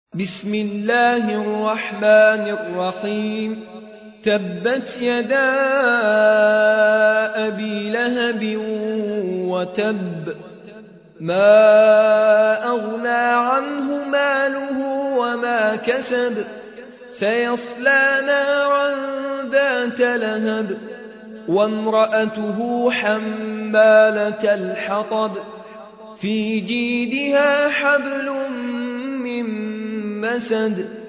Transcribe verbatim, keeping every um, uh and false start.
بسم الله الرحمن الرحيم تبت يدا أبي لهب وتب ما أغنى عنه ماله وما كسب سيصلى نارا ذات لهب وامرأته حمالة الحطب في جيدها حبل من مسد